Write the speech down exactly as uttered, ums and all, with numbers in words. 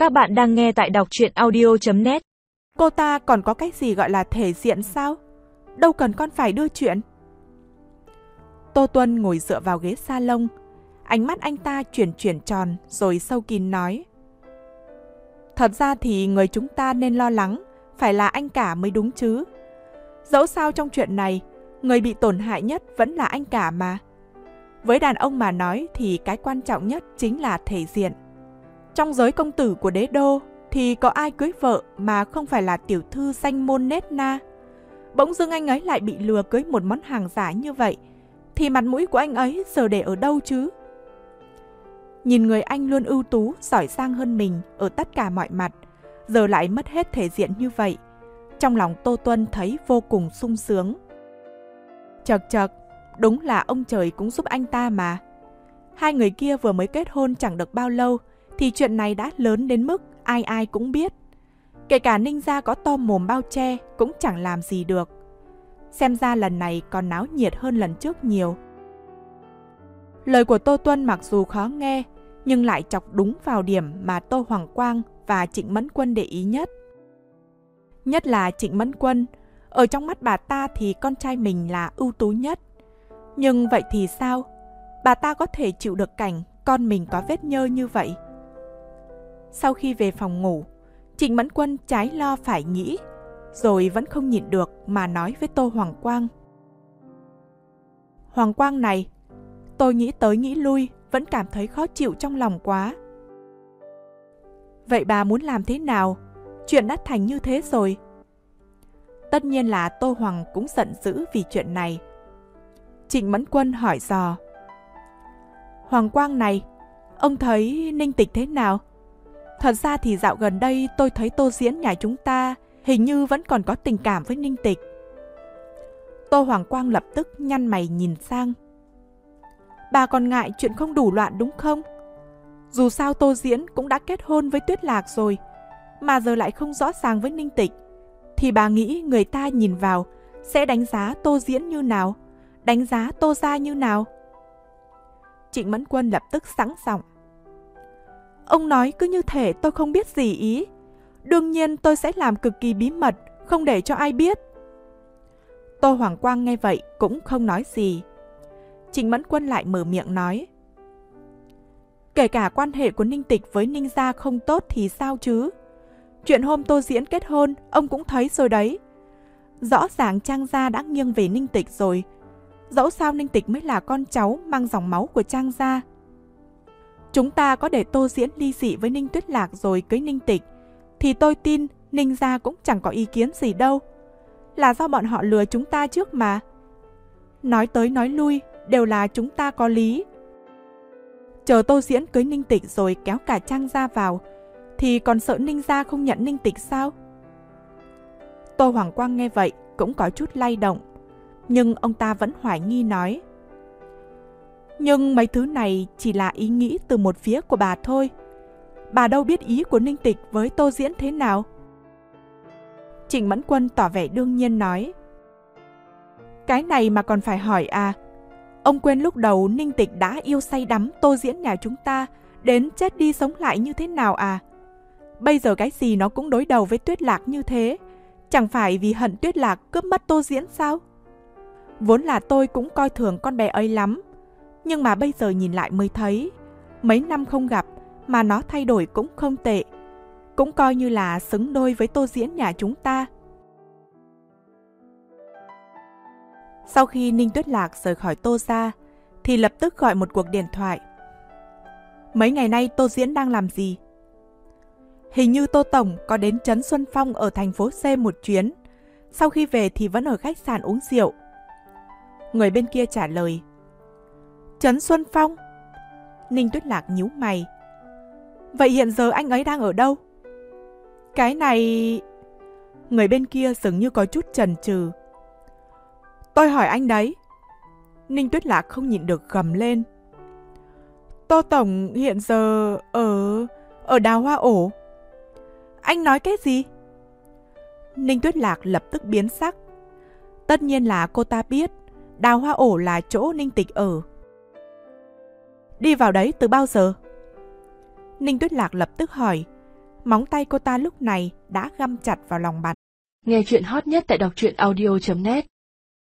Các bạn đang nghe tại đọc truyện audio chấm net. Cô ta còn có cái gì gọi là thể diện sao? Đâu cần con phải đưa chuyện. Tô Tuân ngồi dựa vào ghế salon, ánh mắt anh ta chuyển chuyển tròn rồi sâu kín nói. Thật ra thì người chúng ta nên lo lắng phải là anh cả mới đúng chứ. Dẫu sao trong chuyện này, người bị tổn hại nhất vẫn là anh cả mà. Với đàn ông mà nói thì cái quan trọng nhất chính là thể diện. Trong giới công tử của đế đô thì có ai cưới vợ mà không phải là tiểu thư danh môn nết na. Bỗng dưng anh ấy lại bị lừa cưới một món hàng giả như vậy, thì mặt mũi của anh ấy giờ để ở đâu chứ? Nhìn người anh luôn ưu tú, giỏi giang hơn mình ở tất cả mọi mặt, giờ lại mất hết thể diện như vậy. Trong lòng Tô Tuân thấy vô cùng sung sướng. Chật chật, đúng là ông trời cũng giúp anh ta mà. Hai người kia vừa mới kết hôn chẳng được bao lâu, thì chuyện này đã lớn đến mức ai ai cũng biết. Kể cả Ninh gia có to mồm bao che cũng chẳng làm gì được. Xem ra lần này còn náo nhiệt hơn lần trước nhiều. Lời của Tô Tuân mặc dù khó nghe, nhưng lại chọc đúng vào điểm mà Tô Hoàng Quang và Trịnh Mẫn Quân để ý nhất. Nhất là Trịnh Mẫn Quân, ở trong mắt bà ta thì con trai mình là ưu tú nhất. Nhưng vậy thì sao? Bà ta có thể chịu được cảnh con mình có vết nhơ như vậy? Sau khi về phòng ngủ, Trịnh Mẫn Quân trái lo phải nghĩ, rồi vẫn không nhịn được mà nói với Tô Hoàng Quang. Hoàng Quang này, tôi nghĩ tới nghĩ lui vẫn cảm thấy khó chịu trong lòng quá. Vậy bà muốn làm thế nào? Chuyện đã thành như thế rồi. Tất nhiên là Tô Hoàng cũng giận dữ vì chuyện này. Trịnh Mẫn Quân hỏi dò. Hoàng Quang này, ông thấy Ninh Tịch thế nào? Thật ra thì dạo gần đây tôi thấy Tô Diễn nhà chúng ta hình như vẫn còn có tình cảm với Ninh Tịch. Tô Hoàng Quang lập tức nhăn mày nhìn sang. Bà còn ngại chuyện không đủ loạn đúng không? Dù sao Tô Diễn cũng đã kết hôn với Tuyết Lạc rồi, mà giờ lại không rõ ràng với Ninh Tịch, thì bà nghĩ người ta nhìn vào sẽ đánh giá Tô Diễn như nào, đánh giá Tô gia như nào? Trịnh Mẫn Quân lập tức sẵn giọng. Ông nói cứ như thể tôi không biết gì ý. Đương nhiên tôi sẽ làm cực kỳ bí mật, không để cho ai biết. Tô Hoàng Quang nghe vậy cũng không nói gì. Trịnh Mẫn Quân lại mở miệng nói. Kể cả quan hệ của Ninh Tịch với Ninh gia không tốt thì sao chứ? Chuyện hôm Tô Diễn kết hôn, ông cũng thấy rồi đấy. Rõ ràng Trang gia đã nghiêng về Ninh Tịch rồi. Dẫu sao Ninh Tịch mới là con cháu mang dòng máu của Trang gia. Chúng ta có để Tô Diễn ly dị với Ninh Tuyết Lạc rồi cưới Ninh Tịch, thì tôi tin Ninh gia cũng chẳng có ý kiến gì đâu. Là do bọn họ lừa chúng ta trước mà. Nói tới nói lui đều là chúng ta có lý. Chờ Tô Diễn cưới Ninh Tịch rồi kéo cả Trang gia vào, thì còn sợ Ninh gia không nhận Ninh Tịch sao? Tô Hoàng Quang nghe vậy cũng có chút lay động, nhưng ông ta vẫn hoài nghi nói. Nhưng mấy thứ này chỉ là ý nghĩ từ một phía của bà thôi. Bà đâu biết ý của Ninh Tịch với Tô Diễn thế nào? Trịnh Mẫn Quân tỏ vẻ đương nhiên nói. Cái này mà còn phải hỏi à? Ông quên lúc đầu Ninh Tịch đã yêu say đắm Tô Diễn nhà chúng ta đến chết đi sống lại như thế nào à? Bây giờ cái gì nó cũng đối đầu với Tuyết Lạc như thế, chẳng phải vì hận Tuyết Lạc cướp mất Tô Diễn sao? Vốn là tôi cũng coi thường con bé ấy lắm, nhưng mà bây giờ nhìn lại mới thấy, mấy năm không gặp mà nó thay đổi cũng không tệ, cũng coi như là xứng đôi với Tô Diễn nhà chúng ta. Sau khi Ninh Tuyết Lạc rời khỏi Tô gia, thì lập tức gọi một cuộc điện thoại. Mấy ngày nay Tô Diễn đang làm gì? Hình như Tô Tổng có đến Trấn Xuân Phong ở thành phố C một chuyến, sau khi về thì vẫn ở khách sạn uống rượu. Người bên kia trả lời. Trấn Xuân Phong? Ninh Tuyết Lạc nhíu mày. Vậy hiện giờ anh ấy đang ở đâu? Cái này... Người bên kia dường như có chút chần chừ. Tôi hỏi anh đấy. Ninh Tuyết Lạc không nhịn được gầm lên. Tô Tổng hiện giờ ở... ở Đào Hoa Ổ. Anh nói cái gì? Ninh Tuyết Lạc lập tức biến sắc. Tất nhiên là cô ta biết Đào Hoa Ổ là chỗ Ninh Tịch ở. Đi vào đấy từ bao giờ? Ninh Tuyết Lạc lập tức hỏi, Móng tay cô ta lúc này đã găm chặt vào lòng bàn. Nghe chuyện hot nhất tại đọc truyện audio chấm net